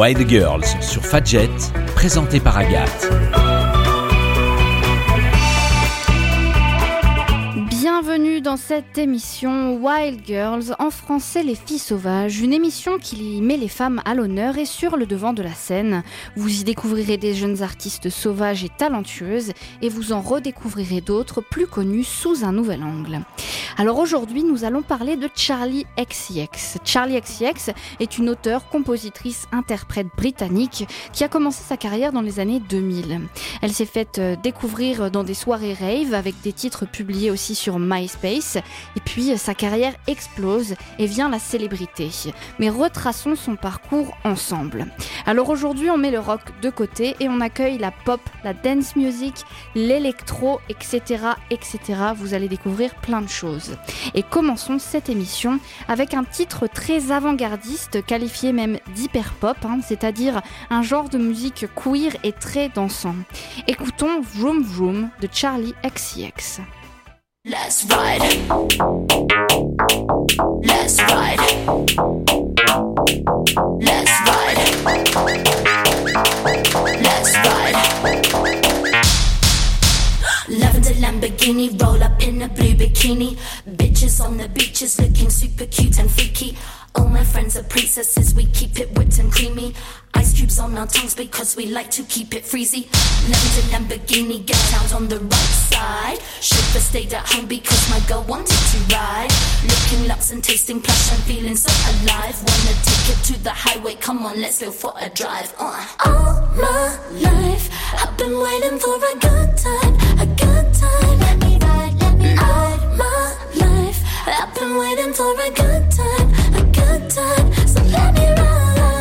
Wild Girls sur Fadjet, présenté par Agathe. Bienvenue dans cette émission Wild Girls, en français les filles sauvages, une émission qui met les femmes à l'honneur et sur le devant de la scène. Vous y découvrirez des jeunes artistes sauvages et talentueuses et vous en redécouvrirez d'autres plus connus sous un nouvel angle. Alors aujourd'hui, nous allons parler de Charli XCX. Charli XCX est une auteure, compositrice, interprète britannique qui a commencé sa carrière dans les années 2000. Elle s'est faite découvrir dans des soirées rave avec des titres publiés aussi sur MySpace. Et puis sa carrière explose et vient la célébrité. Mais retraçons son parcours ensemble. Alors aujourd'hui, on met le rock de côté et on accueille la pop, la dance music, l'électro, etc., etc. Vous allez découvrir plein de choses. Et commençons cette émission avec un titre très avant-gardiste, qualifié même d'hyper-pop, c'est-à-dire un genre de musique queer et très dansant. Écoutons Vroom Vroom de Charli XCX. Let's ride. Let's ride. Let's ride. Let's ride. Lavender Lamborghini, roll up in a blue bikini. Bitches on the beaches looking super cute and freaky. All my friends are princesses, we keep it whipped and creamy. Ice cubes on our tongues because we like to keep it freezy. Lavender Lamborghini, get out on the right side. Chauffeur stayed at home because my girl wanted to ride. Looking luxe and tasting plush, I'm feeling so alive. Wanna take it to the highway, come on, let's go for a drive. All my life, I've been waiting for a good time, a good time. Let me ride, let me ride. All my life, I've been waiting for a good time, a good time. So let me ride.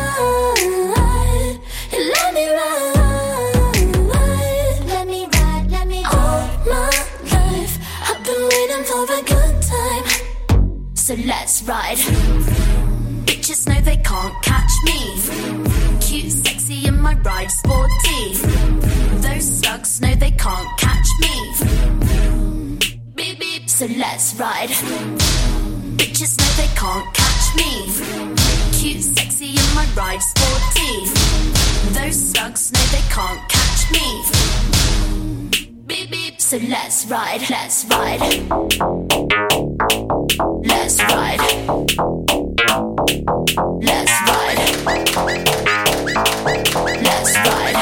Let me ride, let me ride, let me ride. All my life, I've been waiting for a good time. So let's ride. Bitches know they can't catch me. Cute, sexy, and my ride sporty. Those slugs know they can't catch me. Beep beep. So let's ride. Bitches know they can't catch me. Cute, sexy, and my ride sporty. Those slugs know they can't catch me. Beep beep. So let's ride, let's ride. Let's ride. Let's ride. Let's ride.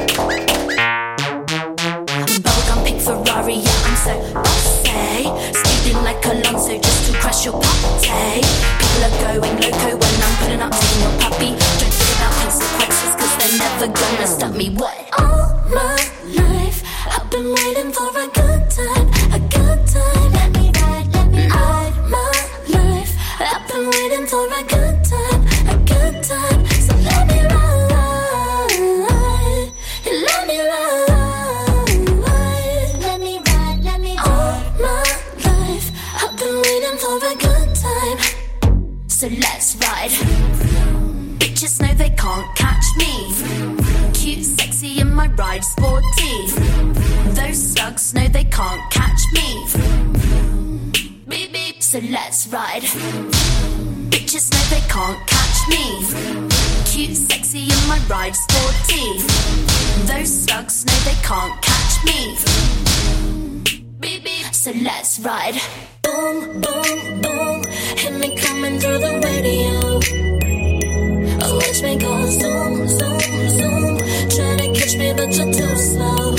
Bubblegum pink Ferrari, yeah, I'm so bossy. Speeding like Alonso just to crash your party. People are going loco when I'm pulling up to your puppy. Don't think about consequences cause they're never gonna stop me. What? All my life I've been waiting for a good time, a good time. Let me ride, let me ride. All my life I've been waiting for a good time, a good time. So let me ride, let me ride. Let me ride, let me ride. All my life I've been waiting for a good time. So let's ride. Bitches know they can't catch me. Cute, sexy, and my ride sporty. Those slugs know they can't catch me. Beep beep. So let's ride. Bitches know they can't catch me. Cute, sexy, and my ride sporty. Those slugs know they can't catch me. Beep beep. So let's ride. Boom, boom, boom. Hit me coming through the radio. Watch me go zoom, zoom, zoom. Try to catch me but you're too slow.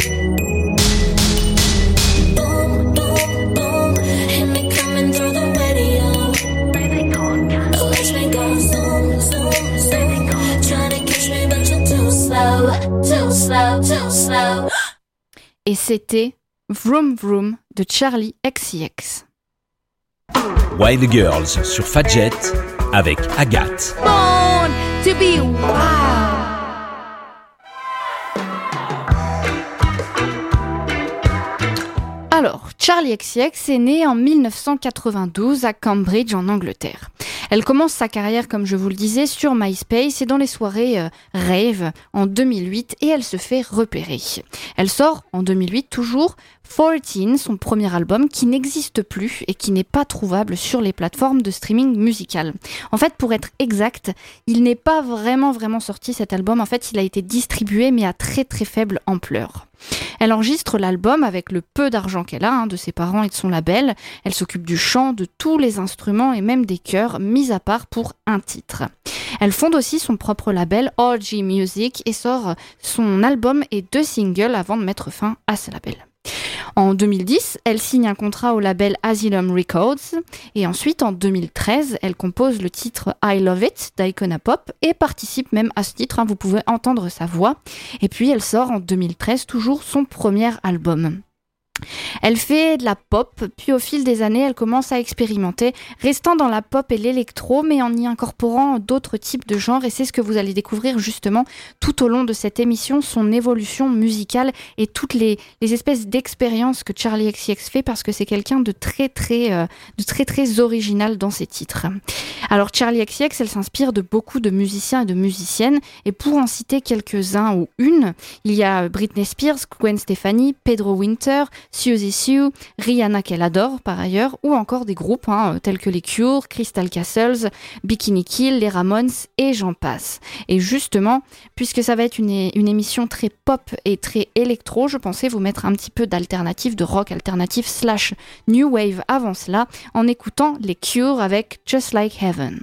Boom, boom, boom. Hit me coming through the radio. Watch me go zoom, zoom, zoom. Try to catch me but you're too slow. Too slow, too slow. Et c'était Vroom Vroom de Charli XCX. Wild Girls sur Fadjet avec Agathe. Born to be wild. Alors, Charli XCX est née en 1992 à Cambridge en Angleterre. Elle commence sa carrière, comme je vous le disais, sur MySpace et dans les soirées rave en 2008 et elle se fait repérer. Elle sort en 2008 toujours 14, son premier album qui n'existe plus et qui n'est pas trouvable sur les plateformes de streaming musical. En fait, pour être exact, il n'est pas vraiment sorti cet album. En fait, il a été distribué mais à très très faible ampleur. Elle enregistre l'album avec le peu d'argent qu'elle a de ses parents et de son label. Elle s'occupe du chant, de tous les instruments et même des chœurs, mis à part pour un titre. Elle fonde aussi son propre label, OG Music, et sort son album et 2 singles avant de mettre fin à ce label. En 2010, elle signe un contrat au label Asylum Records et ensuite en 2013, elle compose le titre I Love It d'Icona Pop et participe même à ce titre, vous pouvez entendre sa voix. Et puis elle sort en 2013 toujours son premier album. Elle fait de la pop, puis au fil des années, elle commence à expérimenter, restant dans la pop et l'électro, mais en y incorporant d'autres types de genres. Et c'est ce que vous allez découvrir justement tout au long de cette émission, son évolution musicale et toutes les espèces d'expériences que Charli XCX fait, parce que c'est quelqu'un de très original dans ses titres. Alors Charli XCX, elle s'inspire de beaucoup de musiciens et de musiciennes, et pour en citer quelques-uns ou une, il y a Britney Spears, Gwen Stefani, Pedro Winter, Siouxsie Sioux, Rihanna qu'elle adore par ailleurs, ou encore des groupes tels que les Cure, Crystal Castles, Bikini Kill, les Ramones et j'en passe. Et justement, puisque ça va être une émission très pop et très électro, je pensais vous mettre un petit peu d'alternative, de rock alternatif / new wave avant cela, en écoutant les Cure avec Just Like Heaven.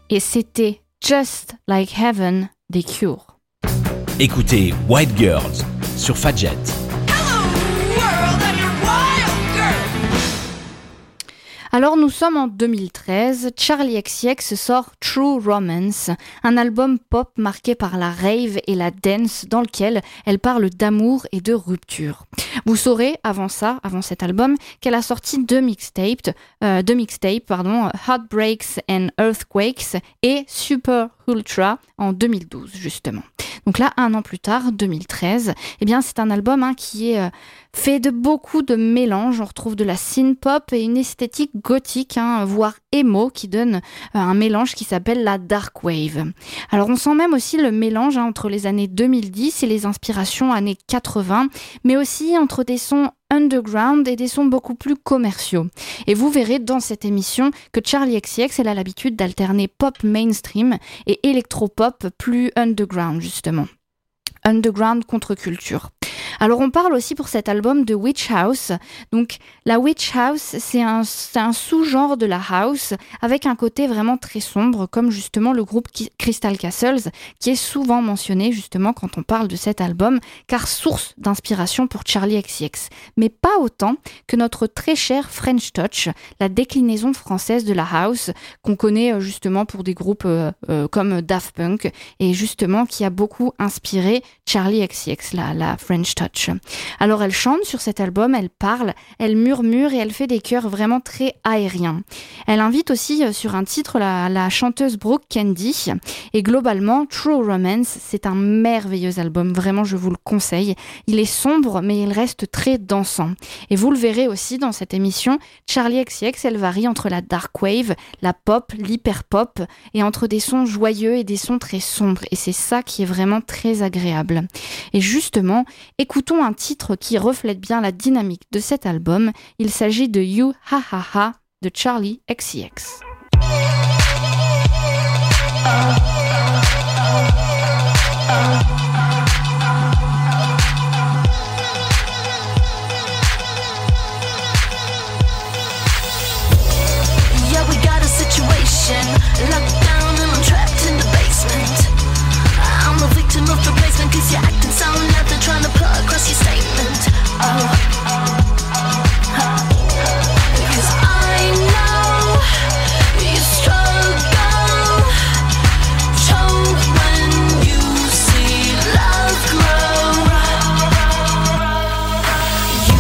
et c'était Just Like Heaven des Cure. Écoutez White Girls sur Fadjet. Alors nous sommes en 2013, Charli XCX sort True Romance, un album pop marqué par la rave et la dance dans lequel elle parle d'amour et de rupture. Vous saurez avant cet album, qu'elle a sorti deux mixtapes, Heartbreaks and Earthquakes et Super Ultra en 2012 justement. Donc là, un an plus tard, 2013, eh bien c'est un album qui est fait de beaucoup de mélanges. On retrouve de la synth-pop et une esthétique gothique, voire emo, qui donne un mélange qui s'appelle la dark wave. Alors on sent même aussi le mélange entre les années 2010 et les inspirations années 80, mais aussi entre des sons underground et des sons beaucoup plus commerciaux. Et vous verrez dans cette émission que Charli XCX, elle a l'habitude d'alterner pop mainstream et électropop plus underground justement. Underground contre-culture. Alors on parle aussi pour cet album de Witch House. Donc la Witch House, c'est un sous-genre de la house avec un côté vraiment très sombre, comme justement le groupe Crystal Castles, qui est souvent mentionné justement quand on parle de cet album, car source d'inspiration pour Charli XCX. Mais pas autant que notre très cher French Touch, la déclinaison française de la house, qu'on connaît justement pour des groupes comme Daft Punk, et justement qui a beaucoup inspiré Charli XCX, la French Touch. Alors elle chante sur cet album, elle parle, elle murmure et elle fait des chœurs vraiment très aériens. Elle invite aussi sur un titre la chanteuse Brooke Candy, et globalement True Romance, c'est un merveilleux album, vraiment je vous le conseille. Il est sombre mais il reste très dansant. Et vous le verrez aussi dans cette émission, Charli XCX, elle varie entre la dark wave, la pop, l'hyper pop et entre des sons joyeux et des sons très sombres, et c'est ça qui est vraiment très agréable. Et justement, écoutons un titre qui reflète bien la dynamique de cet album. Il s'agit de You Ha Ha Ha de Charli XCX. Yeah, we got a situation, locked down and I'm trapped in the basement. I'm a victim of replacement, cause you're acting so loud, they're trying to put across your statement. Cause I know you struggle, choke when you see love grow. You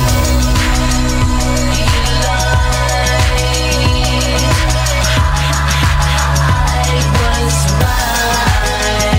lied, I was right.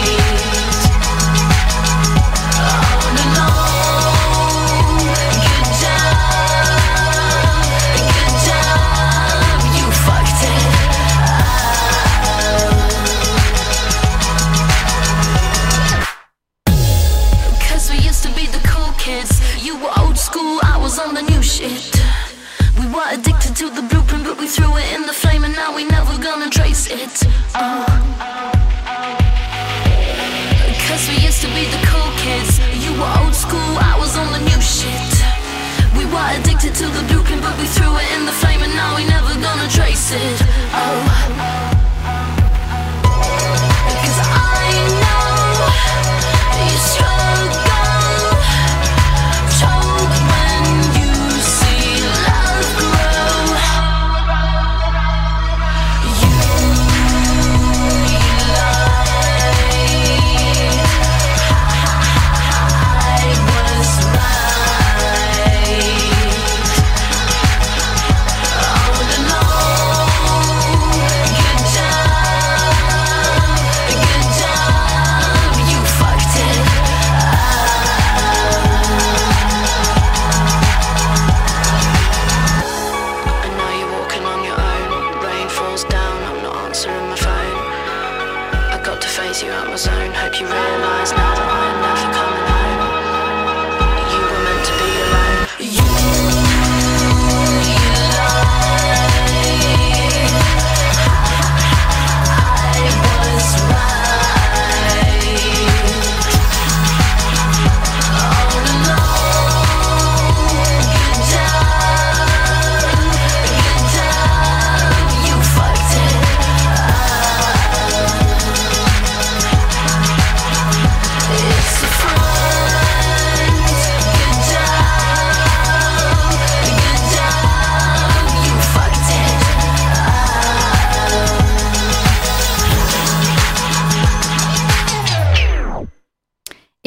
On the new shit, we were addicted to the blueprint, but we threw it in the flame, and now we never gonna trace it. Cause we used to be the cool kids. You were old school, I was on the new shit. We were addicted to the blueprint, but we threw it in the flame, and now we never gonna trace it. Cause I know you struggle. Oh,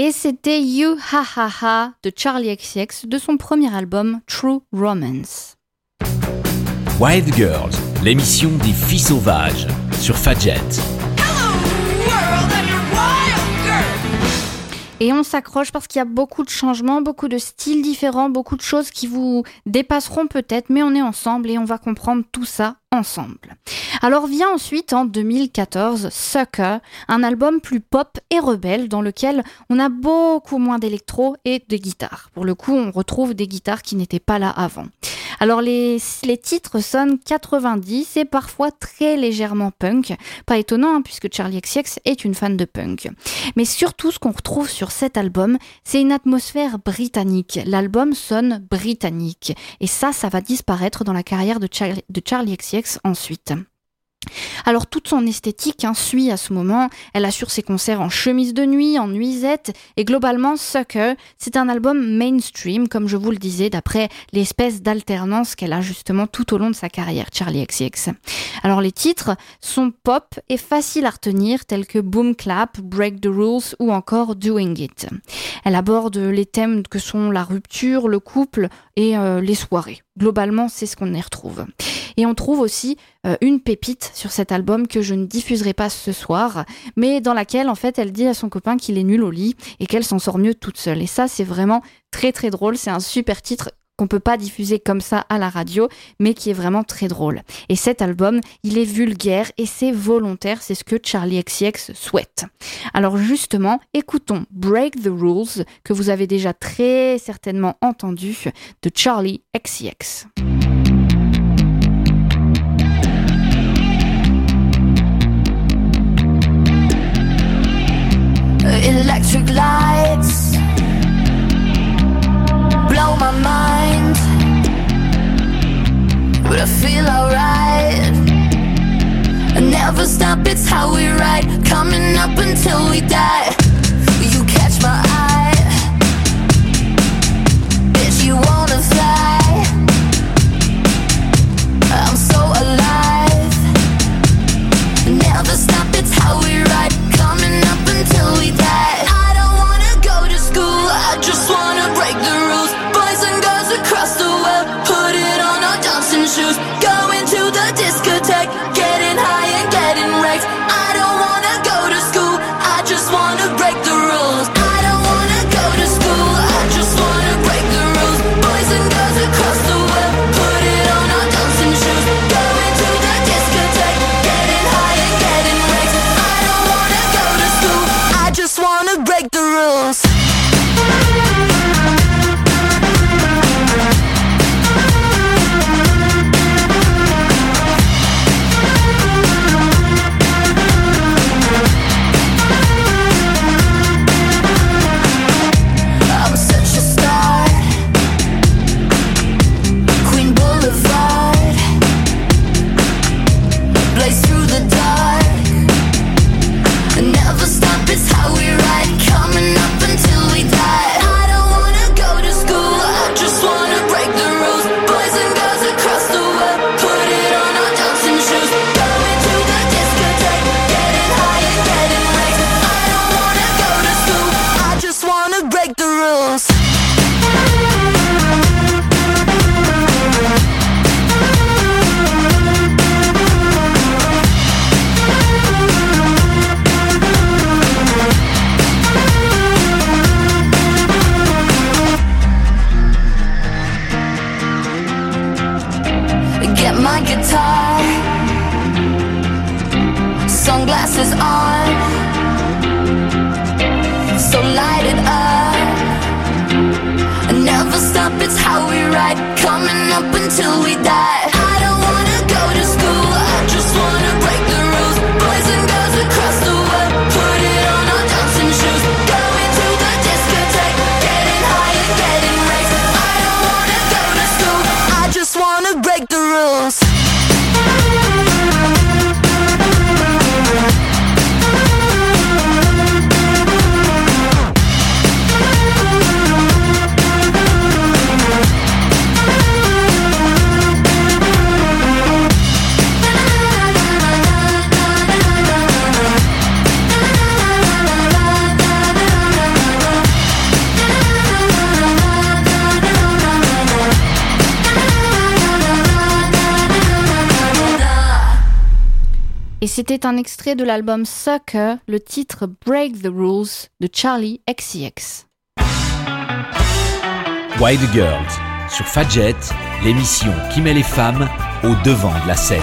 Et c'était You Ha Ha Ha de Charli XCX de son premier album True Romance. Wild Girls, l'émission des filles sauvages sur Fadjet. Et on s'accroche parce qu'il y a beaucoup de changements, beaucoup de styles différents, beaucoup de choses qui vous dépasseront peut-être, mais on est ensemble et on va comprendre tout ça ensemble. Alors vient ensuite en 2014 Sucker, un album plus pop et rebelle dans lequel on a beaucoup moins d'électro et de guitare. Pour le coup, on retrouve des guitares qui n'étaient pas là avant. Alors les titres sonnent 90 et parfois très légèrement punk. Pas étonnant puisque Charli XCX est une fan de punk. Mais surtout ce qu'on retrouve sur cet album, c'est une atmosphère britannique. L'album sonne britannique. Et ça va disparaître dans la carrière de Charli XCX ensuite. Alors toute son esthétique suit à ce moment, elle assure ses concerts en chemise de nuit, en nuisette et globalement Sucker, c'est un album mainstream comme je vous le disais d'après l'espèce d'alternance qu'elle a justement tout au long de sa carrière, Charli XCX. Alors les titres sont pop et faciles à retenir tels que Boom Clap, Break the Rules ou encore Doing It. Elle aborde les thèmes que sont la rupture, le couple et les soirées. Globalement, c'est ce qu'on y retrouve. Et on trouve aussi une pépite sur cet album que je ne diffuserai pas ce soir, mais dans laquelle, en fait, elle dit à son copain qu'il est nul au lit et qu'elle s'en sort mieux toute seule. Et ça, c'est vraiment très, très drôle. C'est un super titre qu'on peut pas diffuser comme ça à la radio, mais qui est vraiment très drôle. Et cet album, il est vulgaire et c'est volontaire. C'est ce que Charli XCX souhaite. Alors justement, écoutons Break the Rules, que vous avez déjà très certainement entendu, de Charli XCX. Electric lights blow my mind, but I feel alright. I never stop, it's how we ride, coming up until we die. You catch my eye, bitch, you wanna fly. I'm so alive. Never stop, it's how we ride, coming up until we die. I don't wanna go to school, I just wanna break the rules. Boys and girls across the world, put it on our dancing shoes. Going to the discotheque, getting high and getting wrecked. I don't wanna go to school, I just wanna break the rules. I don't wanna go to school, I just wanna break the rules. Boys and girls across the world, put it on our dancing shoes. Going to the discotheque, getting high and getting wrecked. I don't wanna go to school, I just wanna break the rules. I'm such a star, Queen Boulevard, blaze through the dark. Never stop, it's how we ride, coming up until we die. I don't wanna go to school, I just wanna break the rules. Boys and girls across the world, put it on our dancing shoes. Going to the discotheque, getting high and getting wrecked. I don't wanna go to school, I just wanna break the rules. Get my guitar, sunglasses on, so light it up. Never stop, it's how we ride, coming up until we die. I don't wanna go to school, I just wanna break the rules. Boys and girls across the world, put it on our dancing shoes. Going to the discotheque, getting high and getting wrecked. I don't wanna go to school, I just wanna break the rules. c'était un extrait de l'album Sucker, le titre Break the Rules de Charli XCX. Wild Girls sur Fadjet, l'émission qui met les femmes au devant de la scène.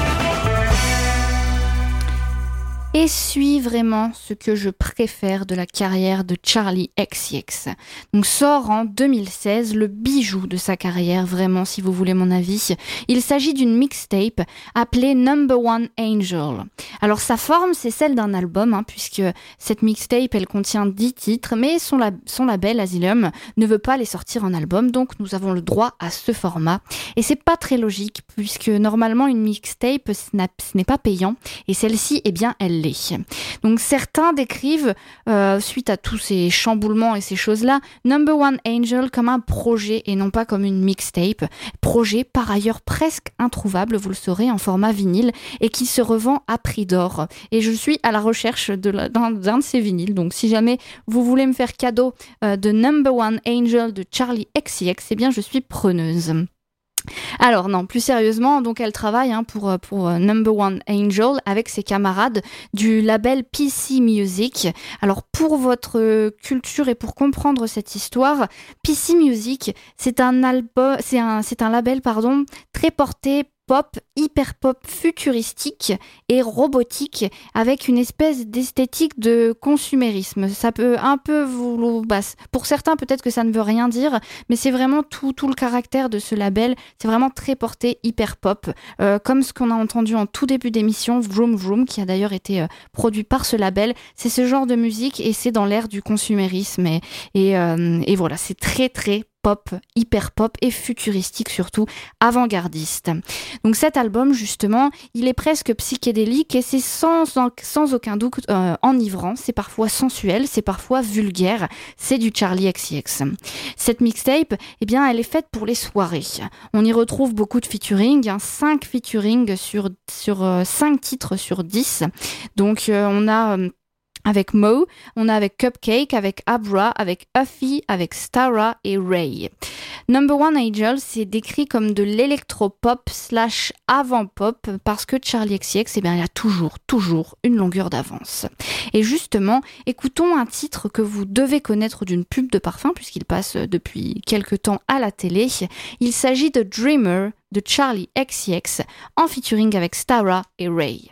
Et suis vraiment ce que je préfère de la carrière de Charli XCX. Donc sort en 2016 le bijou de sa carrière, vraiment si vous voulez mon avis. Il s'agit d'une mixtape appelée Number One Angel. Alors sa forme c'est celle d'un album, puisque cette mixtape elle contient 10 titres, mais son label Asylum ne veut pas les sortir en album, donc nous avons le droit à ce format. Et c'est pas très logique, puisque normalement une mixtape ce n'est pas payant, et celle-ci eh bien elle l'est. Donc certains décrivent, suite à tous ces chamboulements et ces choses-là, Number One Angel comme un projet et non pas comme une mixtape. Projet par ailleurs presque introuvable, vous le saurez, en format vinyle et qui se revend à prix d'or. Et je suis à la recherche d'un de ces vinyles, donc si jamais vous voulez me faire cadeau de Number One Angel de Charli XCX, eh bien je suis preneuse. Alors non, plus sérieusement, donc elle travaille pour Number One Angel avec ses camarades du label PC Music. Alors pour votre culture et pour comprendre cette histoire, PC Music, c'est un label très porté pop, hyper pop futuristique et robotique avec une espèce d'esthétique de consumérisme. Ça peut un peu pour certains peut-être que ça ne veut rien dire, mais c'est vraiment tout le caractère de ce label. C'est vraiment très porté hyper pop, comme ce qu'on a entendu en tout début d'émission, Vroom Vroom, qui a d'ailleurs été produit par ce label. C'est ce genre de musique et c'est dans l'ère du consumérisme et voilà, c'est très très pop, hyper pop et futuristique surtout, avant-gardiste. Donc cet album justement, il est presque psychédélique et c'est sans aucun doute enivrant, c'est parfois sensuel, c'est parfois vulgaire, c'est du Charli XCX. Cette mixtape, eh bien elle est faite pour les soirées. On y retrouve beaucoup de featuring, 5 featuring sur 5 titres sur 10. Donc on a avec Mo, on a avec Cupcake, avec Abra, avec Uffy, avec Stara et Ray. Number One Angel, c'est décrit comme de l'électropop / avant-pop parce que Charli XCX, il a toujours une longueur d'avance. Et justement, écoutons un titre que vous devez connaître d'une pub de parfum puisqu'il passe depuis quelque temps à la télé. Il s'agit de Dreamer de Charli XCX en featuring avec Stara et Ray.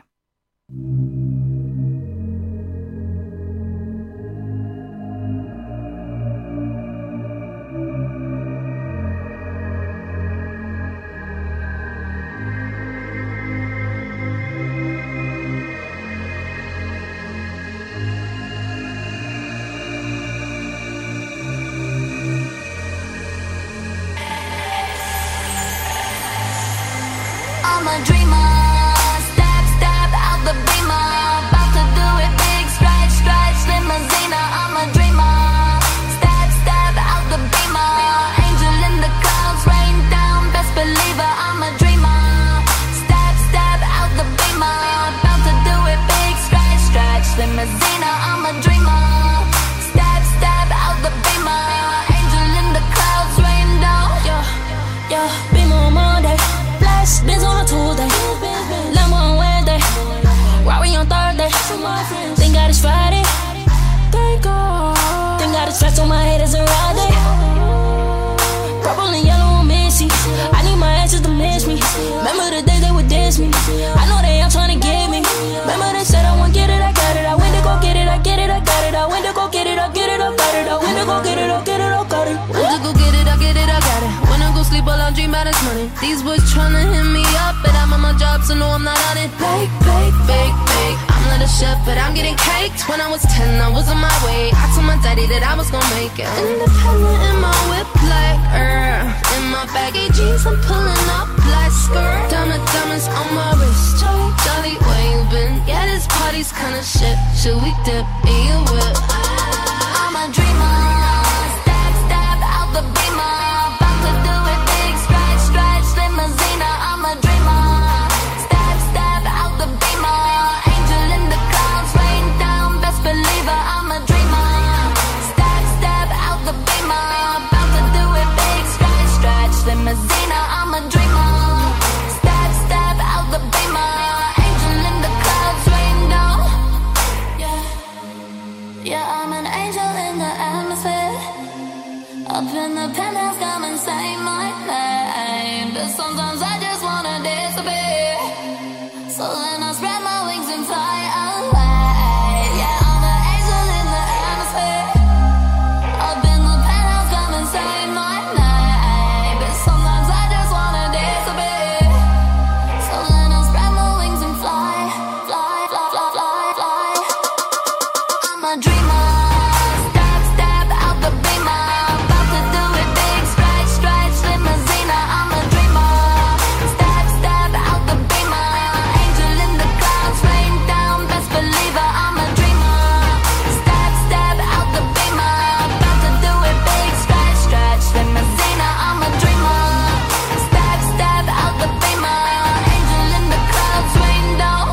I'm a dreamer, step out the beamer, about to do it big, stretch, limousine. I'm a dreamer, step out the beamer, angel in the clouds, rain down, best believer. I'm a dreamer, step out the beamer, about to do it big, stretch, limousine. I'm a dreamer, step out the beamer, angel in the clouds, rain down. Yeah, beamer on Monday. Benz on a Tuesday, Lambo on Wednesday, Rari on Thursday. Thank God it's Friday. Thank God it's fast on my head as a ride day. Purple and yellow on Missy. I need my exes to miss me. Remember the days they would diss me. I know they all trying to get me. Remember they said I won't get it, I got it. I went to go get it, I get it, I got it. I went to go get it, I get it, I got it. I went to go get it, I get it, I got it. Went to go get it, I get it, I got it. When I go sleep, all I dream about is money. These boys tryna hit me up, but I'm on my job, so no, I'm not on it. Fake. I'm not a chef, but I'm getting caked. When I was 10, I was on my way. I told my daddy that I was gonna make it. Independent in my whip, like in my baggy jeans, I'm pulling up like skirt. Diamonds on my wrist. Jolly, where you been? Yeah, this party's kinda shit. Should we dip in your whip? I'm a dreamer, step out the beamer. I'm a dreamer, step out the beamer, angel in the clouds, rain down, best believer. I'm a dreamer, step out the beamer, about to do it big, stretch, limousine. I'm a dreamer, step out the beamer, angel in the clouds, rain Up in the penthouse, come and say my name. But sometimes I just wanna disappear. So then I spread my wings and fly away. Yeah, I'm an angel in the atmosphere. Up in the penthouse, come and say my name. But sometimes I just wanna disappear. So then I spread my wings and fly, fly, fly, fly, fly, fly. I'm a dreamer. Stab, stab out the beamer. About to do it big, stretch, stretch, limousine. I'm a dreamer. Stab, stab out the beamer. Angel in the clouds, rain down, best believer. I'm a dreamer. Stab, stab out the beamer. About to do it big, stretch, stretch, limousine. I'm a dreamer. Stab, stab out the beamer. Angel in the clouds, rain down.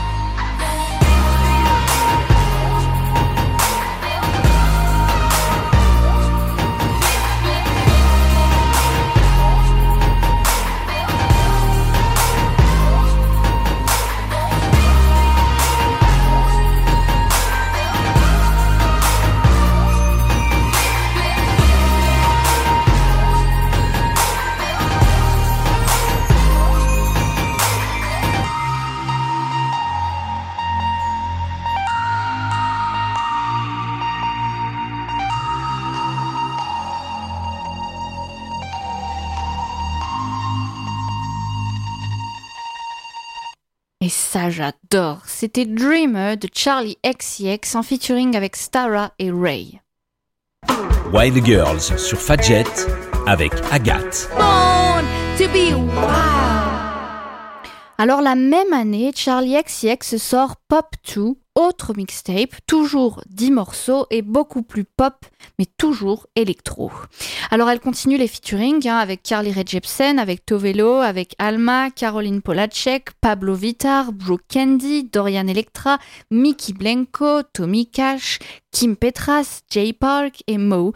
Et ça, j'adore. C'était Dreamer de Charlie XCX en featuring avec Stara et Ray. Wild Girls sur Fadjet avec Agathe. Born to be wild. Alors la même année, Charlie XCX sort Pop 2, autre mixtape, toujours 10 morceaux et beaucoup plus pop, mais toujours électro. Alors elle continue les featuring avec Carly Rae Jepsen, avec Tovelo, avec Alma, Caroline Polacek, Pablo Vittar, Brooke Candy, Dorian Electra, Mickey Blanco, Tommy Cash, Kim Petras, Jay Park et Mo.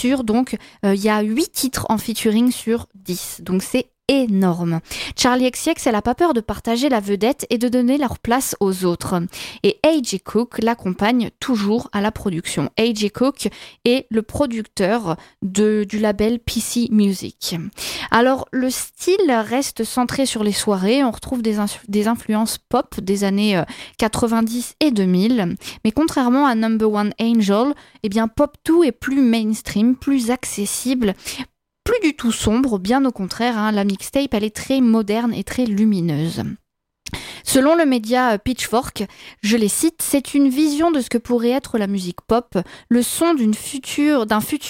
Il y a 8 titres en featuring sur 10, donc c'est énorme. Charlie XCX, elle n'a pas peur de partager la vedette et de donner leur place aux autres. Et A.J. Cook l'accompagne toujours à la production. A.J. Cook est le producteur du label PC Music. Alors, le style reste centré sur les soirées. On retrouve des influences pop des années 90 et 2000. Mais contrairement à Number One Angel, eh bien, Pop 2 est plus mainstream, plus accessible, plus du tout sombre, bien au contraire, la mixtape elle est très moderne et très lumineuse. Selon le média Pitchfork, je les cite, c'est une vision de ce que pourrait être la musique pop, le son d'un futur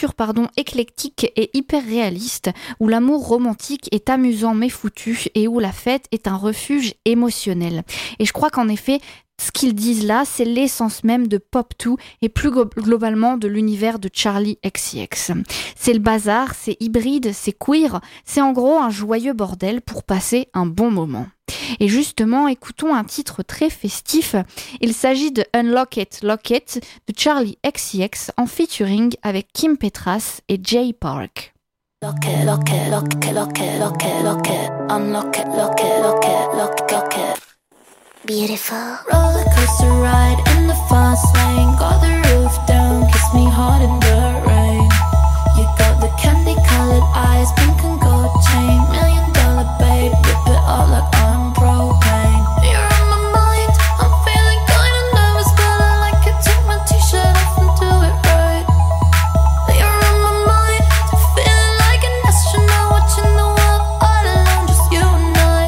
éclectique et hyper réaliste, où l'amour romantique est amusant mais foutu et où la fête est un refuge émotionnel. Et je crois qu'en effet, ce qu'ils disent là, c'est l'essence même de Pop 2 et plus globalement de l'univers de Charlie XCX. C'est le bazar, c'est hybride, c'est queer, c'est en gros un joyeux bordel pour passer un bon moment. Et justement, écoutons un titre très festif. Il s'agit de Unlock It, Lock It de Charlie XCX en featuring avec Kim Petras et Jay Park. Lock it, lock it, lock it, lock it, lock it, lock it. Unlock it, lock it, lock it, lock it, lock it. Beautiful. Roller coaster ride in the fast lane. Got the roof down, kiss me hard in the rain. You got the candy colored eyes, pink and gold chain. $1 million babe, rip it up like I'm propane. You're on my mind, I'm feeling kinda nervous, but I like it. Take my t-shirt off and do it right. You're on my mind, feeling like an astronaut, watching the world all alone, just you and I.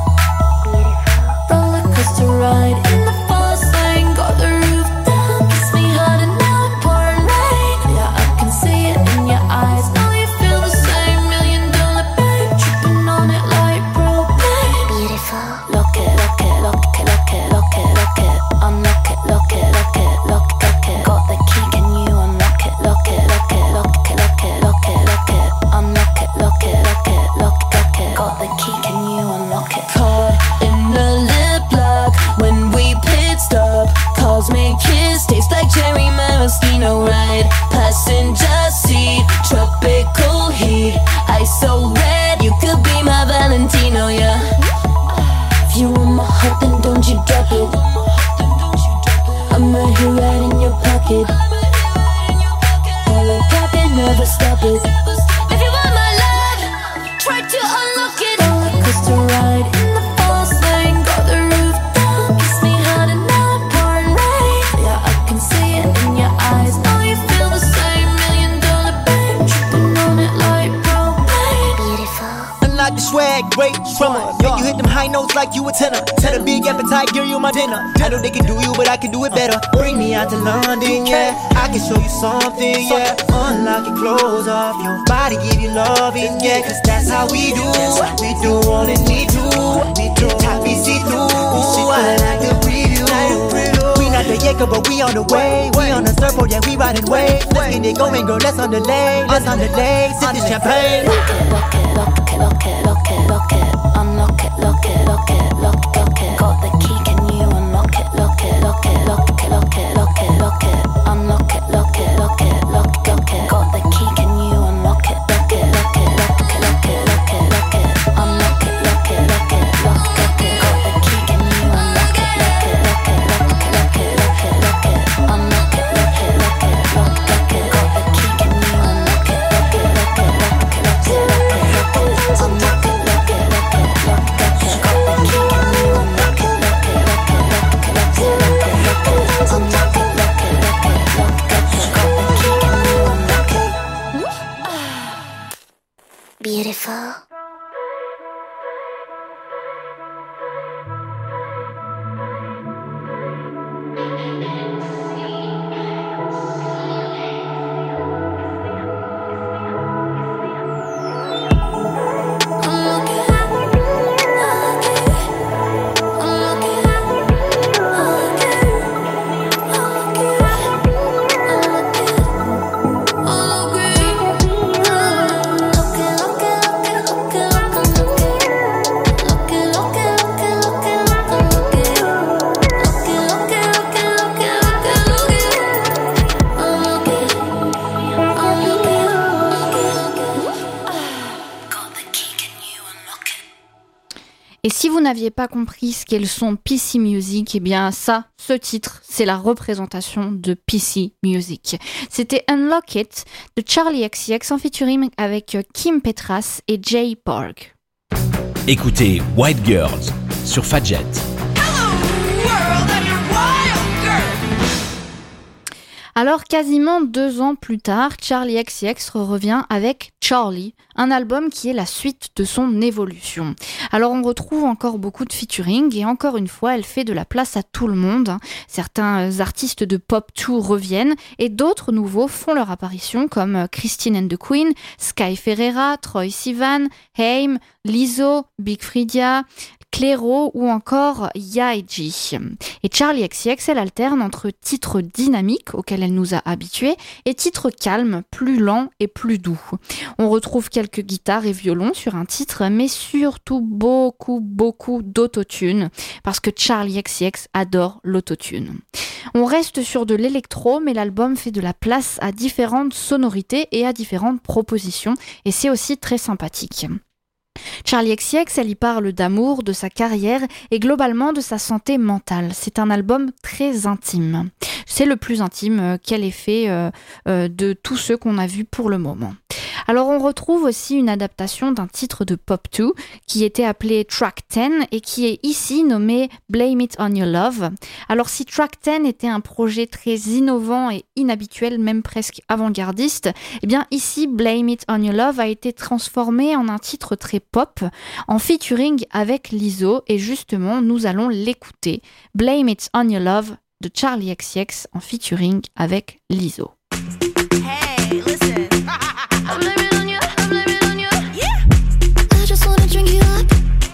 Roller coaster ride in the fast lane, got the roof down, kiss me hard and now it's pouring rain. Yeah, swag, great drummer. Make you hit them high notes like you a tenor. Tell a big appetite, girl, you my dinner. I know they can do you, but I can do it better. Bring me out to London, yeah. I can show you something, yeah. Unlock your clothes off, your body give you loving, yeah. Cause that's how we do. We do all that we do. We do top see-through. I like the preview. We not the Jacob, but we on the way. We on the surfboard, yeah, we riding waves. Let's get it going, girl, let's on the delay. Let's on the delay, sip this champagne. Lock it, lock it, lock it, lock it, lock it, lock it. Unlock it, lock it, lock it, lock it, lock it. Got the key, can you unlock it, lock it, lock it, lock it, lock it, lock it, lock it. Unlock it, lock it, lock it, lock it, lock it. Got the key, can you unlock it, lock it, lock it, lock it, lock it, lock it, lock it. Unlock it, lock it, lock it, lock it, lock it. Got the key, can you unlock it, lock it, lock it, lock it, lock it, lock it, lock it. Unlock it, lock it, lock it, lock it, lock it. Got the key, can you unlock it, lock it, lock it, lock it, lock it, lock it, lock it. Unlock it, lock it, lock it, lock it, lock it. Got the key, can you unlock it, lock it, lock it, lock it, lock it, lock it, lock it. Unlock it, lock it, lock it, lock it, lock it. Got the key, can you unlock it? Beautiful. Et si vous n'aviez pas compris ce qu'est le son PC Music, eh bien ça, ce titre, c'est la représentation de PC Music. C'était Unlock It de Charli XCX en featuring avec Kim Petras et Jay Park. Écoutez White Girls sur Fadjet. Alors quasiment 2 ans plus tard, Charli XCX revient avec Charli, un album qui est la suite de son évolution. Alors on retrouve encore beaucoup de featuring et encore une fois elle fait de la place à tout le monde. Certains artistes de pop 2 reviennent et d'autres nouveaux font leur apparition comme Christine and the Queen, Sky Ferreira, Troye Sivan, Haim, Lizzo, Big Freedia, Clairo ou encore Yaiji. Et Charli XCX, elle alterne entre titres dynamiques auxquels elle nous a habitués et titres calmes, plus lents et plus doux. On retrouve quelques guitares et violons sur un titre, mais surtout beaucoup d'autotune, parce que Charli XCX adore l'autotune. On reste sur de l'électro, mais l'album fait de la place à différentes sonorités et à différentes propositions, et c'est aussi très sympathique. Charli XCX, elle y parle d'amour, de sa carrière et globalement de sa santé mentale. C'est un album très intime. C'est le plus intime qu'elle ait fait de tous ceux qu'on a vus pour le moment. Alors on retrouve aussi une adaptation d'un titre de Pop 2 qui était appelé Track 10 et qui est ici nommé Blame It On Your Love. Alors si Track 10 était un projet très innovant et inhabituel, même presque avant-gardiste, eh bien ici Blame It On Your Love a été transformé en un titre très pop en featuring avec Lizzo et justement nous allons l'écouter. Blame It On Your Love de Charli XCX en featuring avec Lizzo. Hey, listen. I'm blaming on you, I'm blaming on you. Yeah. I just wanna drink you up,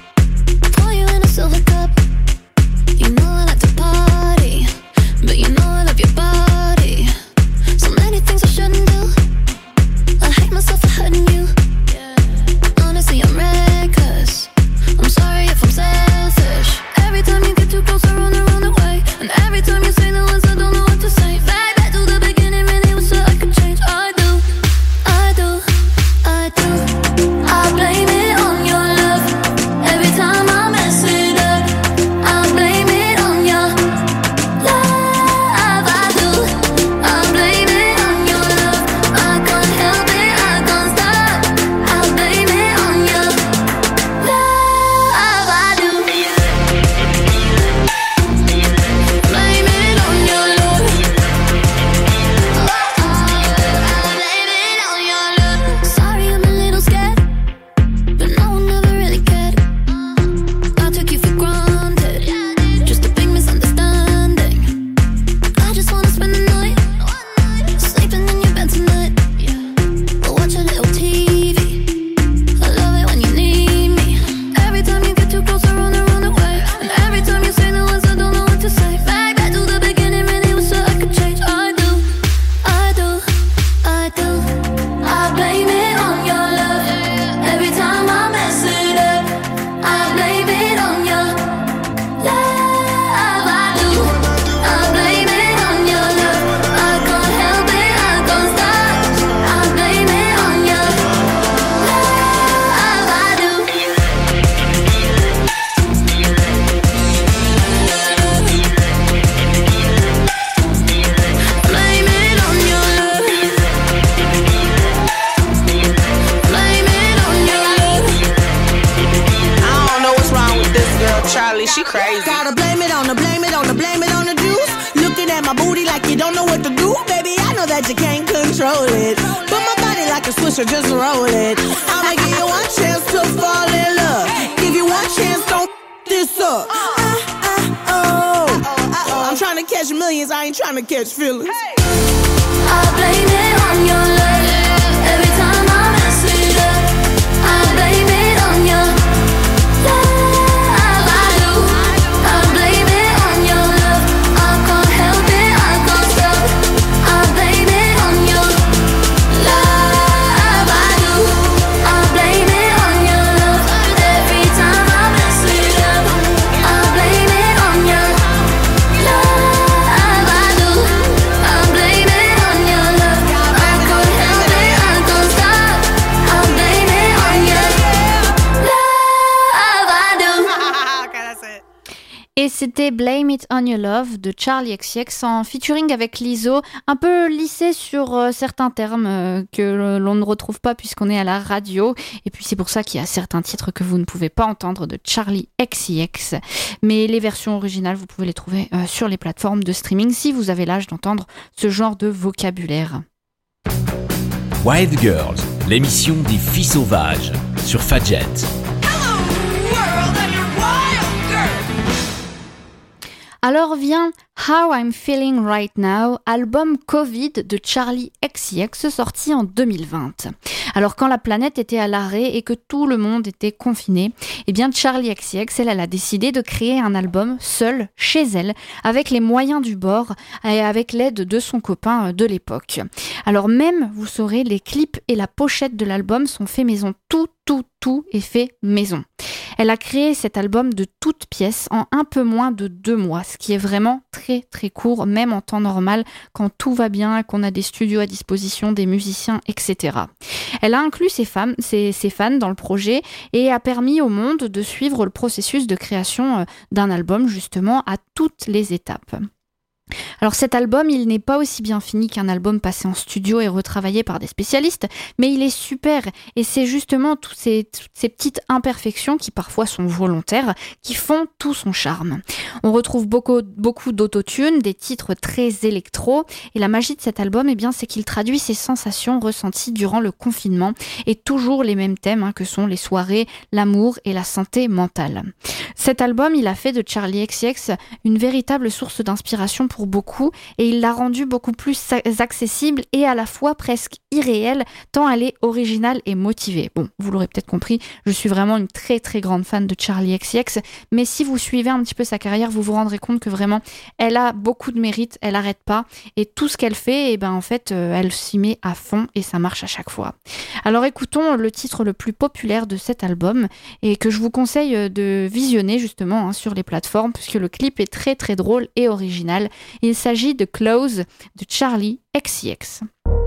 pour you in a silver cup. You know I like to party, but you know I love your body. So many things I shouldn't do. I hate myself for hurting you. Honestly, I'm reckless. I'm sorry if I'm selfish. Every time you get too close, I run away. And every time you say the words, I don't know what to say. Back to the beginning, really. she crazy. Gotta blame it on the juice. Looking at my booty like you don't know what to do. Baby, I know that you can't control it. But my body like a swisher, just roll it. I'ma give you one chance to fall in love. Give you one chance, don't this up. I'm trying to catch millions, I ain't trying to catch feelings. I blame it on your love. Every time I mess it up, I blame it on your love. I do. I blame it on your love. I can't help it, I can't stop. I blame it on your love. I do. I blame it on your love. Every time I mess it up, I blame it on your love. I do. I blame it on your love. I can't help it, I can't stop. I blame it on your love. I do. Okay, that's it. Et c'était Blame It On Your Love de Charli XCX en featuring avec Lizzo, un peu lissé sur certains termes que l'on ne retrouve pas puisqu'on est à la radio. Et puis c'est pour ça qu'il y a certains titres que vous ne pouvez pas entendre de Charli XCX. Mais les versions originales, vous pouvez les trouver sur les plateformes de streaming si vous avez l'âge d'entendre ce genre de vocabulaire. Wild Girls, l'émission des filles sauvages sur Fadjet. Alors vient How I'm Feeling Right Now, album Covid de Charli XCX sorti en 2020. Alors quand la planète était à l'arrêt et que tout le monde était confiné, eh bien Charli XCX, elle a décidé de créer un album seule, chez elle, avec les moyens du bord et avec l'aide de son copain de l'époque. Alors même, vous saurez, les clips et la pochette de l'album sont faits maison. Tout est fait maison. Elle a créé cet album de toutes pièces en un peu moins de 2 mois, ce qui est vraiment très très court, même en temps normal, quand tout va bien, qu'on a des studios à disposition, des musiciens, etc. Elle a inclus ses fans dans le projet et a permis au monde de suivre le processus de création d'un album, justement, à toutes les étapes. Alors cet album, il n'est pas aussi bien fini qu'un album passé en studio et retravaillé par des spécialistes, mais il est super et c'est justement toutes ces petites imperfections qui parfois sont volontaires qui font tout son charme. On retrouve beaucoup d'autotune, des titres très électro et la magie de cet album, eh bien, c'est qu'il traduit ces sensations ressenties durant le confinement et toujours les mêmes thèmes que sont les soirées, l'amour et la santé mentale. Cet album, il a fait de Charli XCX une véritable source d'inspiration pour beaucoup et il l'a rendu beaucoup plus accessible et à la fois presque irréel tant elle est originale et motivée. Bon, vous l'aurez peut-être compris, je suis vraiment une très très grande fan de Charli XCX, mais si vous suivez un petit peu sa carrière, vous vous rendrez compte que vraiment elle a beaucoup de mérite, elle arrête pas et tout ce qu'elle fait, en fait elle s'y met à fond et ça marche à chaque fois. Alors écoutons le titre le plus populaire de cet album et que je vous conseille de visionner justement sur les plateformes puisque le clip est très très drôle et original. Il s'agit de Close de Charli XCX.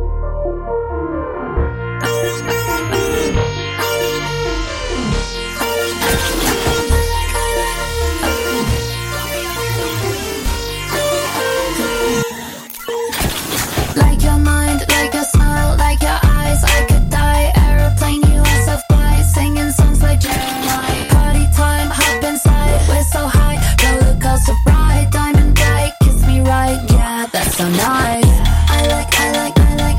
Like your mind, like your smile, like your eyes, I could die. Aeroplane, US of fly, singing songs like Jeremiah. Party time, hop inside, we're so high. Roller coaster ride, diamond bright, kiss me right, yeah, that's so nice. I like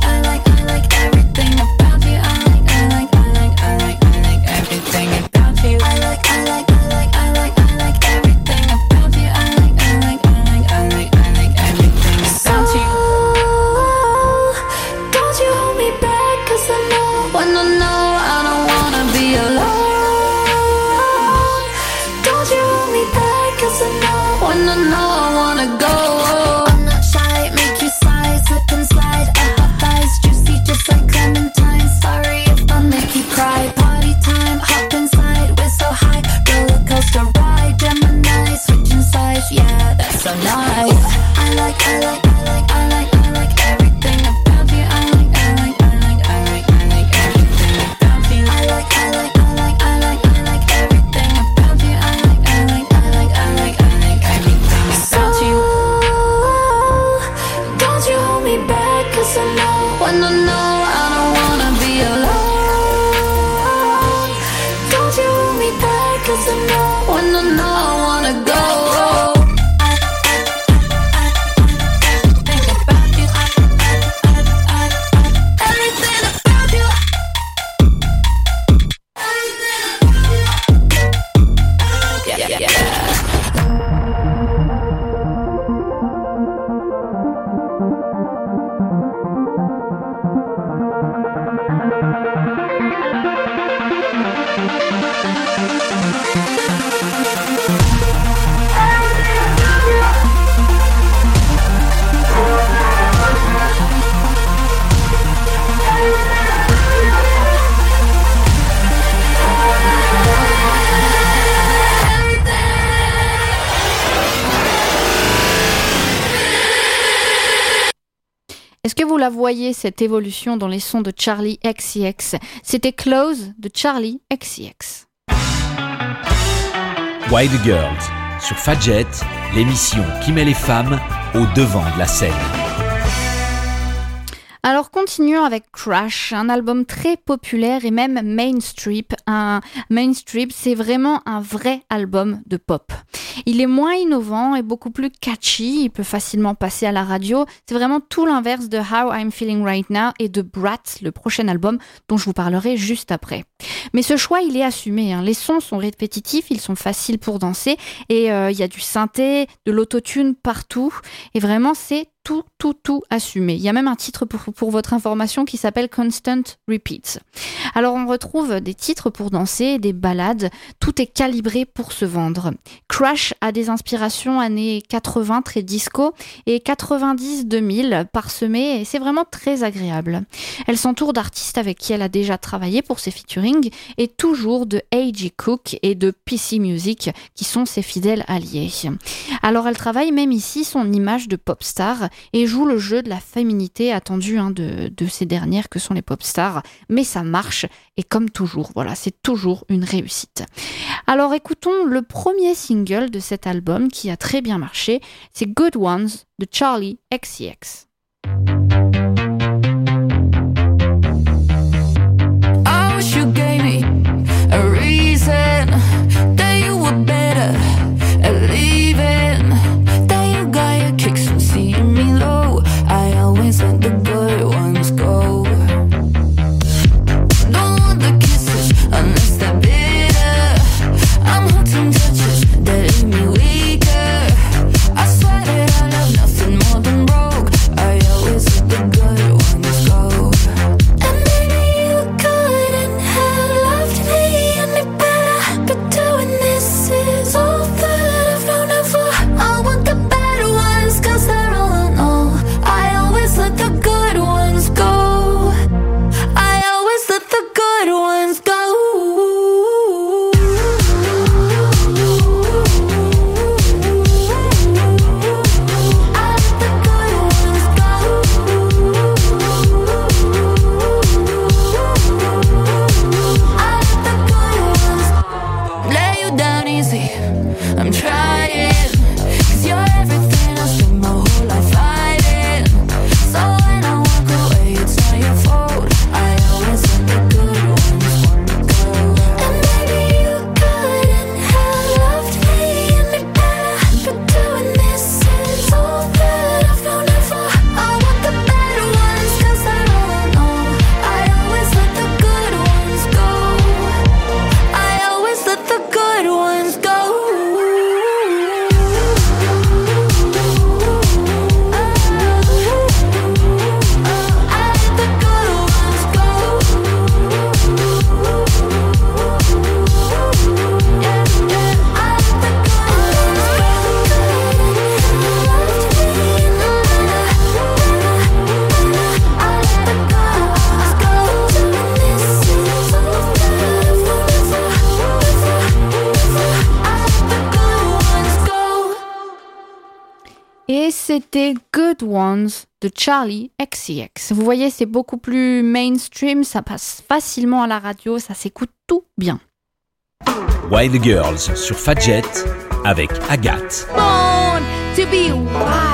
Est-ce que vous la voyez, cette évolution dans les sons de Charli XCX? C'était Close de Charli XCX. Wild Girls sur Fadjet, l'émission qui met les femmes au devant de la scène. Alors continuons avec Crash, un album très populaire et même mainstream. Mainstream, c'est vraiment un vrai album de pop. Il est moins innovant et beaucoup plus catchy, il peut facilement passer à la radio. C'est vraiment tout l'inverse de How I'm Feeling Right Now et de Brat, le prochain album dont je vous parlerai juste après. Mais ce choix, il est assumé, hein. Les sons sont répétitifs, ils sont faciles pour danser et il y a du synthé, de l'autotune partout et vraiment c'est tout assumé. Il y a même un titre pour votre information qui s'appelle Constant Repeats. Alors on retrouve des titres pour danser, des ballades, tout est calibré pour se vendre. Crash a des inspirations années 80 très disco et 90-2000 parsemées et c'est vraiment très agréable. Elle s'entoure d'artistes avec qui elle a déjà travaillé pour ses featuring et toujours de A.G. Cook et de PC Music qui sont ses fidèles alliés. Alors elle travaille même ici son image de pop star et joue le jeu de la féminité attendue de ces dernières que sont les pop stars, mais ça marche et comme toujours, voilà, c'est toujours une réussite. Alors écoutons le premier single de cet album qui a très bien marché, c'est Good Ones de Charli XCX. I wish you gave me a reason that you were better at leaving, that you got your kicks from seeing me low. I always let the good ones go. Don't want the kisses unless they're bitter. I'm hooked on touches that leave me weaker. I swear that I love nothing more than broke. I always let the good ones go. And maybe you couldn't have loved me any better, but doing this is all that I've known it for. I want the better ones, 'cause they're all I know. I always let the good ones go. I always let the good ones go. Lay you down easy, I'm trying, 'cause you're everything I spent my whole life fighting. So when I walk away, it's not your fault. I always let the good ones go. And maybe you couldn't have loved me any better, but doing this is all that I've known it for. I want the better ones, 'cause they're all I know. I always let the good ones go. I always let the good ones go. Et c'était Good Ones de Charli XCX. Vous voyez, c'est beaucoup plus mainstream, ça passe facilement à la radio, ça s'écoute tout bien. Wild Girls sur Fadjet avec Agathe. Born to be wild.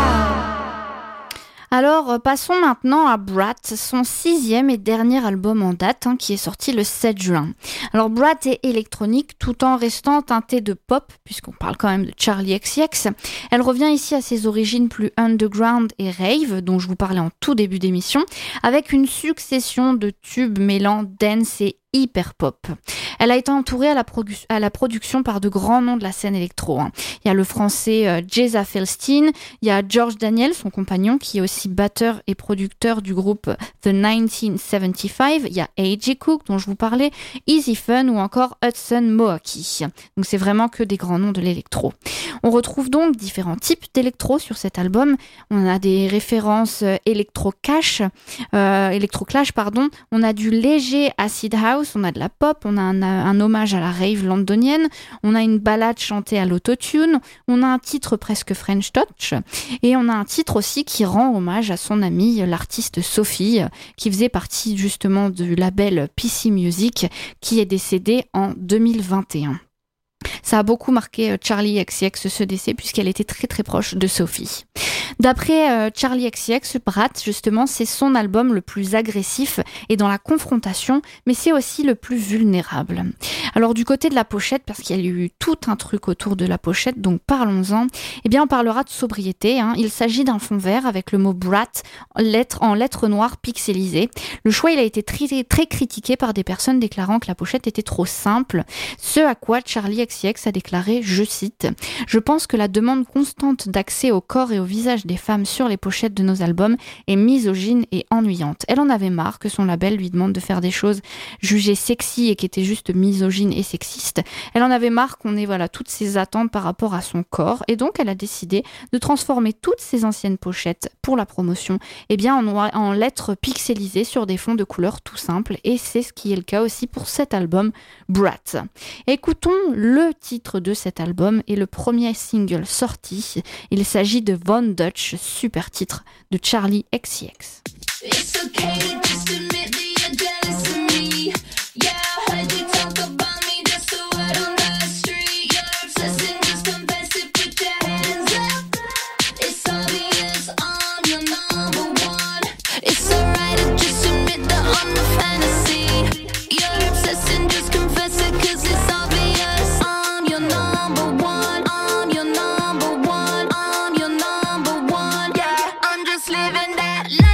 Alors, passons maintenant à Brat, son 6e et dernier album en date, qui est sorti le 7 juin. Alors, Brat est électronique tout en restant teintée de pop, puisqu'on parle quand même de Charli XCX. Elle revient ici à ses origines plus underground et rave, dont je vous parlais en tout début d'émission, avec une succession de tubes mêlant dance et hyper pop. Elle a été entourée à la production par de grands noms de la scène électro. Il y a le français Jeza Felstein, il y a George Daniel, son compagnon, qui est aussi batteur et producteur du groupe The 1975. Il y a A.J. Cook, dont je vous parlais, Easy Fun ou encore Hudson Mohawke. Donc c'est vraiment que des grands noms de l'électro. On retrouve donc différents types d'électro sur cet album. On a des références électro-clash, on a du léger acid house, on a de la pop, on a un hommage à la rave londonienne, on a une ballade chantée à l'autotune, on a un titre presque French Touch et on a un titre aussi qui rend hommage à son amie, l'artiste Sophie, qui faisait partie justement du label PC Music, qui est décédée en 2021. Ça a beaucoup marqué Charli XCX ce décès puisqu'elle était très très proche de Sophie. D'après Charli XCX, Brat, justement, c'est son album le plus agressif et dans la confrontation, mais c'est aussi le plus vulnérable. Alors du côté de la pochette, parce qu'il y a eu tout un truc autour de la pochette, donc parlons-en, eh bien on parlera de sobriété. Il s'agit d'un fond vert avec le mot Brat en lettres noires pixelisées. Le choix, il a été très, très critiqué par des personnes déclarant que la pochette était trop simple, ce à quoi Charli XCX a déclaré, je cite, « Je pense que la demande constante d'accès au corps et au visage des femmes sur les pochettes de nos albums est misogyne et ennuyante. Elle en avait marre que son label lui demande de faire des choses jugées sexy et qui étaient juste misogynes et sexistes. Elle en avait marre qu'on ait toutes ces attentes par rapport à son corps et donc elle a décidé de transformer toutes ses anciennes pochettes pour la promotion en lettres pixelisées sur des fonds de couleurs tout simples et c'est ce qui est le cas aussi pour cet album Brat. Écoutons le titre de cet album et le premier single sorti. Il s'agit de Von Dutch, super titre de Charli XCX. It's okay to just admit that you're jealous of me. Yeah, I heard you talk about me, just a word on the street. You're obsessing, just confess it, put your hands up. It's obvious I'm your number one. It's alright to just admit that I'm the fantasy. You're obsessing, just confess it, cause it's obvious I'm your number one. I'm your number one. I'm your number one. Yeah, I'm just living that life.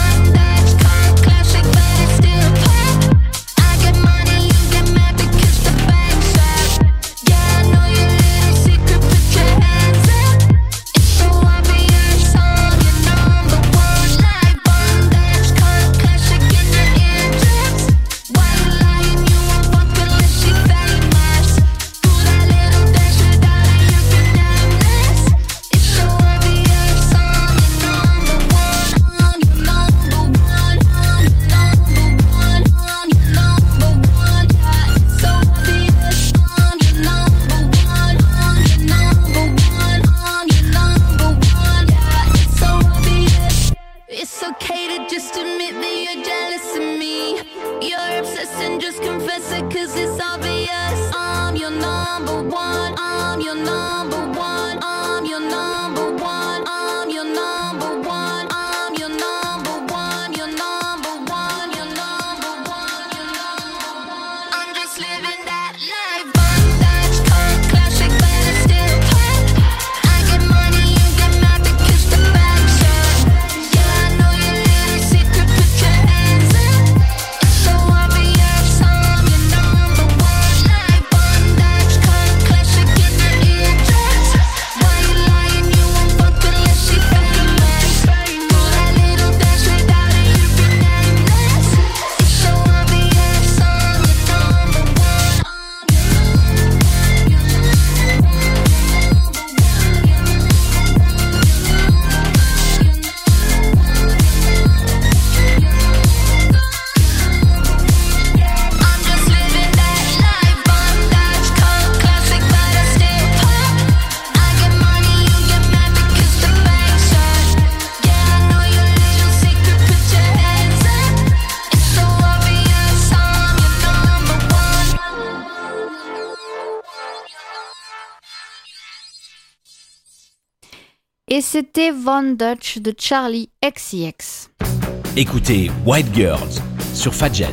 Et c'était Von Dutch de Charli XCX. Écoutez White Girls sur Fadjet.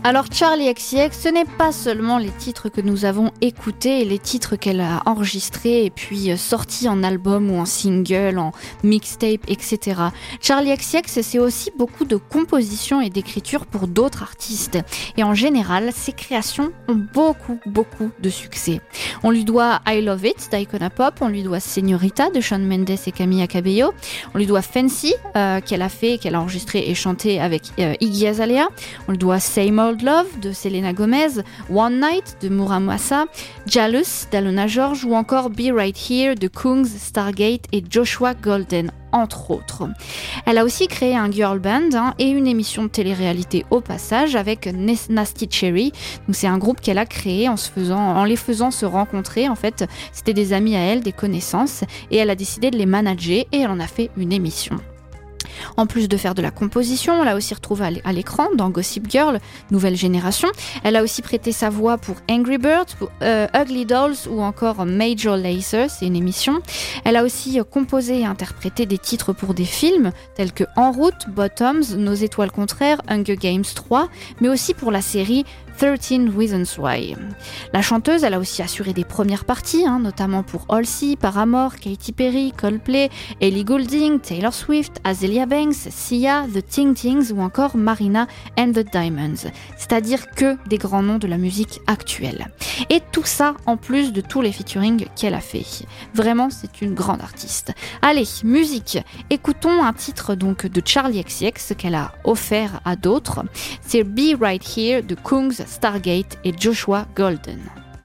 Alors Charli XCX, ce n'est pas seulement les titres que nous avons écoutés, les titres qu'elle a enregistrés et puis sortis en album ou en single, en mixtape, etc. Charli XCX, c'est aussi beaucoup de compositions et d'écriture pour d'autres artistes. Et en général, ses créations ont beaucoup de succès. On lui doit I Love It d'Icona Pop, on lui doit Señorita de Shawn Mendes et Camila Cabello, on lui doit Fancy qu'elle a enregistré et chanté avec Iggy Azalea, on lui doit Same Old Love de Selena Gomez, One Night de Muramasa, Jealous d'Alona George ou encore Be Right Here de Kungs, Stargate et Joshua Golden, entre autres. Elle a aussi créé un girl band et une émission de télé-réalité au passage avec Nasty Cherry. Donc c'est un groupe qu'elle a créé en les faisant se rencontrer. En fait, c'était des amis à elle, des connaissances, et elle a décidé de les manager et elle en a fait une émission. En plus de faire de la composition, on l'a aussi retrouvée à l'écran dans Gossip Girl, nouvelle génération. Elle a aussi prêté sa voix pour Angry Birds, pour Ugly Dolls ou encore Major Lazer, c'est une émission. Elle a aussi composé et interprété des titres pour des films tels que En route, Bottoms, Nos étoiles contraires, Hunger Games 3, mais aussi pour la série 13 Reasons Why. La chanteuse, elle a aussi assuré des premières parties, notamment pour Halsey, Paramore, Katy Perry, Coldplay, Ellie Goulding, Taylor Swift, Azealia Banks, Sia, The Ting Tings ou encore Marina and the Diamonds. C'est-à-dire que des grands noms de la musique actuelle. Et tout ça en plus de tous les featuring qu'elle a fait. Vraiment, c'est une grande artiste. Allez, musique. Écoutons un titre donc de Charli XCX qu'elle a offert à d'autres. C'est Be Right Here de Kungs, Stargate et Joshua Golden.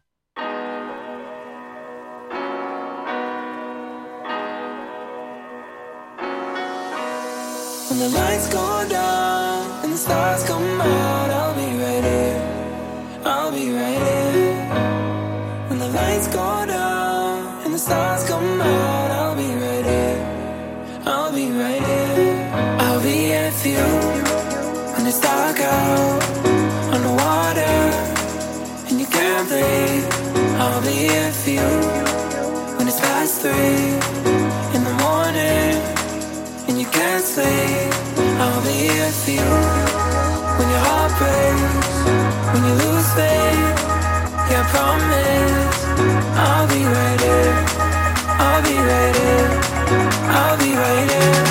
When the lights go down and the stars come out, I'll be right here. I'll be right here. When the lights go down and the stars come out, I'll be right here. I'll be right here. I'll be here for you when it's dark out on the water and you can't breathe. I'll be here for you when it's past 3 in the morning and you can't sleep. I'll be here for you when your heart breaks, when you lose faith. Yeah, I promise I'll be right here. I'll be right here. I'll be right here.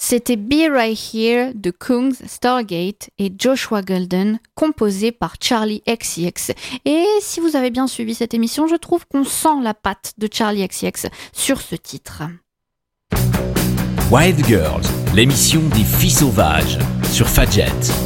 C'était Be Right Here de Kungs, Stargate et Joshua Golden, composé par Charli XCX. Et si vous avez bien suivi cette émission, je trouve qu'on sent la patte de Charli XCX sur ce titre. Wild Girls, l'émission des filles sauvages sur Fadjet.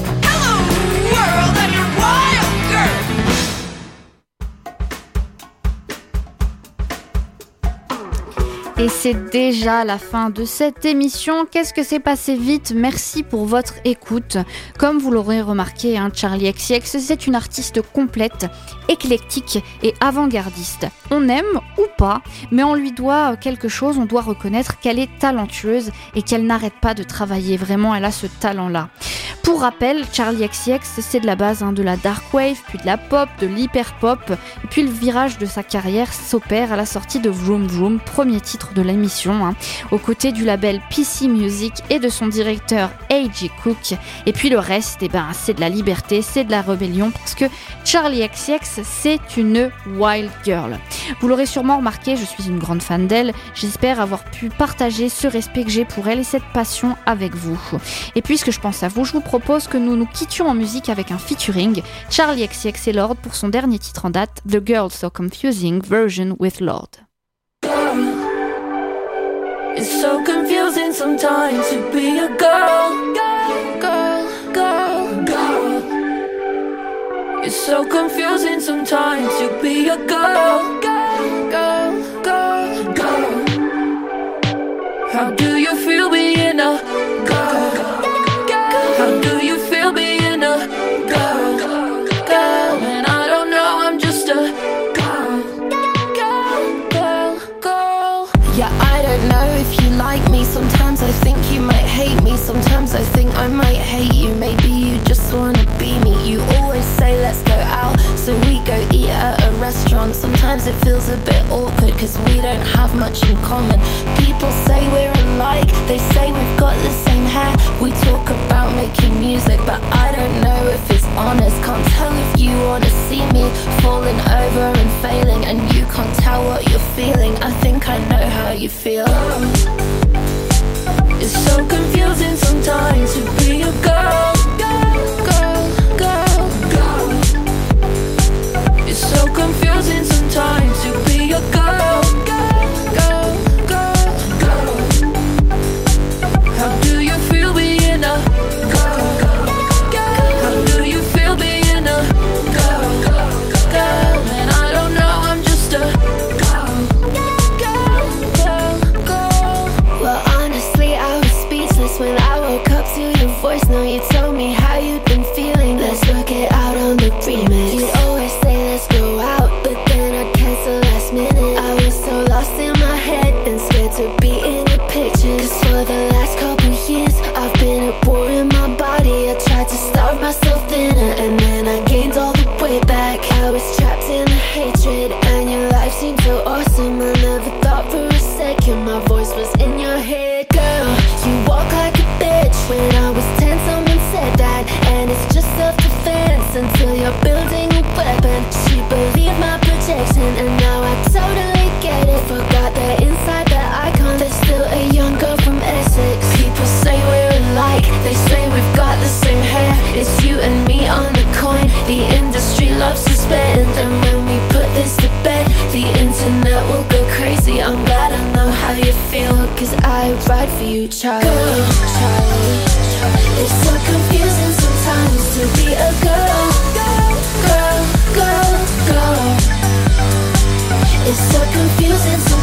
Et c'est déjà la fin de cette émission. Qu'est-ce que c'est passé vite? Merci pour votre écoute. Comme vous l'aurez remarqué, Charli XCX, c'est une artiste complète, éclectique et avant-gardiste. On aime ou pas, mais on lui doit quelque chose, on doit reconnaître qu'elle est talentueuse et qu'elle n'arrête pas de travailler. Vraiment, elle a ce talent-là. Pour rappel, Charli XCX, c'est de la base de la dark wave, puis de la pop, de l'hyper-pop, et puis le virage de sa carrière s'opère à la sortie de Vroom Vroom, premier titre de l'émission, aux côtés du label PC Music et de son directeur A.J. Cook. Et puis le reste, c'est de la liberté, c'est de la rébellion, parce que Charli XCX, c'est une wild girl. Vous l'aurez sûrement remarqué, je suis une grande fan d'elle. J'espère avoir pu partager ce respect que j'ai pour elle et cette passion avec vous. Et puisque je pense à vous, je vous propose que nous nous quittions en musique avec un featuring. Charli XCX et Lorde pour son dernier titre en date, The Girl So Confusing version with Lorde. It's so confusing sometimes to be a girl, girl, girl, girl, girl. It's so confusing sometimes to be a girl, girl, girl, girl, girl. How do you feel being a girl? How do you feel being a girl? Girl, and I don't know, I'm just a girl, girl, girl, girl. Yeah, I don't know if you like me. Sometimes I think you might hate me. Sometimes I think I might hate you. Maybe you just wanna be me. You always say let's go out, so we go eat at a restaurant. Sometimes it feels a bit awkward cause we don't have much in common. People say we're alike, they say we've got the same hair. We talk about making music, but I don't know if it's honest. Can't tell if you wanna see me falling over and failing, and you can't tell what you're feeling. I think I know how you feel. It's so confusing sometimes to be a girl, girl, girl, girl, girl. It's so confusing sometimes to be a girl, girl, girl, girl, girl. How do you feel being a girl, girl? How do you feel being a girl, girl? And I don't know, I'm just a girl, girl, girl, girl. Well, honestly, I was speechless when I woke up to your voice. Now you told me how you'd been feeling. Let's work it out on the remix. You'd always say let's go out, but then I'd cancel last minute. I was so lost in my head and scared to be in your pictures. Cause for the last couple years I've been at war in my body. I tried to starve myself thinner and then I gained all the way back. I was trapped in the hatred and your life seemed so awesome. I never thought for a second my voice was in your head. Girl, you walk like a bitch. When I was 10 someone said that, and it's just self-defense until you're building a weapon. She believed my protection and now I totally get it. Forgot that inside the icon there's still a young girl from Essex. People say we're alike, they say we've got the same hair. It's you and me on the coin. The industry loves to spend, and when we put this to bed the internet will go crazy. I'm glad I know how you feel, cause I ride for you, Charlie. Girl, Charlie, Charlie. It's so confusing sometimes to be a girl, girl, girl, girl, girl. It's so confusing